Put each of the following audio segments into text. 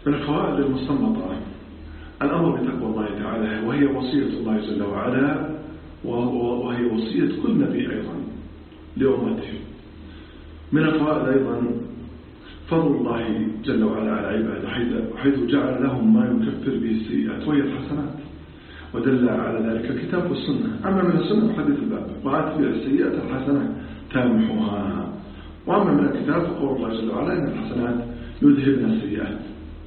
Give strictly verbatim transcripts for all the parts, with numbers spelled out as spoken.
من الفوائد المستنبطة الأمر بتقوى الله تعالى، وهي وصية الله جل وعلا، وهي وصية كل نبي أيضا لأمته. من الفوائد أيضا فضل الله جل وعلا على عباده، حيث جعل لهم ما يكفر به السيئات وهي الحسنات، ودل على ذلك الكتاب والسنة. أما من السنة فحديث الباب وأتبع السيئات الحسنة تامحها، وأما من الكتاب فقول الله جل وعلا إن الحسنات يذهبن السيئات.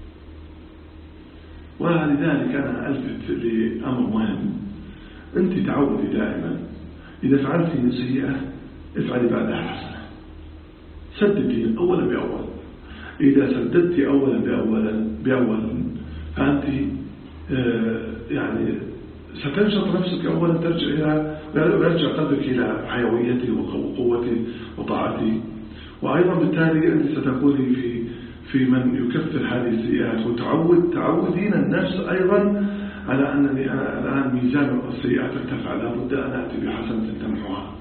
ولذلك أنا ألفت لأمر مهم، أنت تعودي دائما إذا فعلت سيئة افعلي بعدها حسنة، سددي أولا بأول. إذا سددت أولا بأولا بأول فأنت آه يعني ستنشط نفسك أولا، ترجع إلى ويرجع قلبك إلى حيويته وقوته وطاعته، وأيضا بالتالي أنت ستكوني في في من يكفر هذه السيئات. وتعود تعودين النفس أيضا على أنني أنا الآن ميزان السيئات ارتفع، لابد أن أتي بحسنة تمحوها.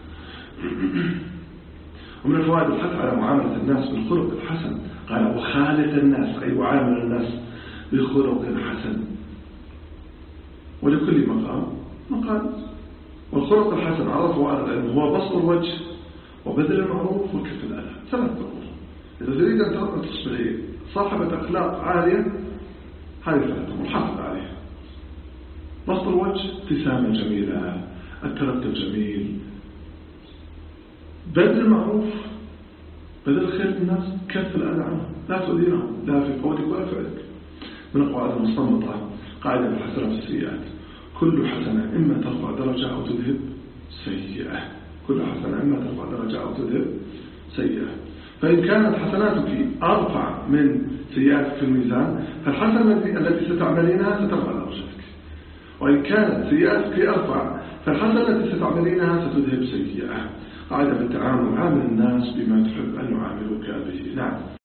ومن الفوائد الحث على معاملة الناس بالخلق الحسن، قال وخالق الناس أي وعامل الناس بخلق حسن، ولكل مقام مقام. والخلق الحسن عرفه أهل العلم هو بسط الوجه وبذل المعروف وكف الأذى، ثلاث أمور. إذا تريد أن تصبحي صاحبة أخلاق عالية هذه ثلاث أمور حافظ عليها: بسط الوجه، ابتسامة جميلة، الترك الجميل، بذل المعروف، بذل الخير للناس، كف الأذى عنهم، لا تؤذيهم لا في قولك ولا فعلك. من القواعد المستنبطة قاعدة الحسنة في السيئات: كل حسنة إما ترفع درجة أو تذهب سيئة. كل حسنة إما ترفع درجة أو تذهب سيئة. فإن كانت حسناتك أرفع من سيئاتك في الميزان فالحسنة التي ستعملينها سترفع درجتك، وإن كانت سيئاتك أرفع فالحسنة التي ستعملينها ستذهب سيئة. قاعدة في التعامل: عامل الناس بما تحب أن يعاملوك به. نعم.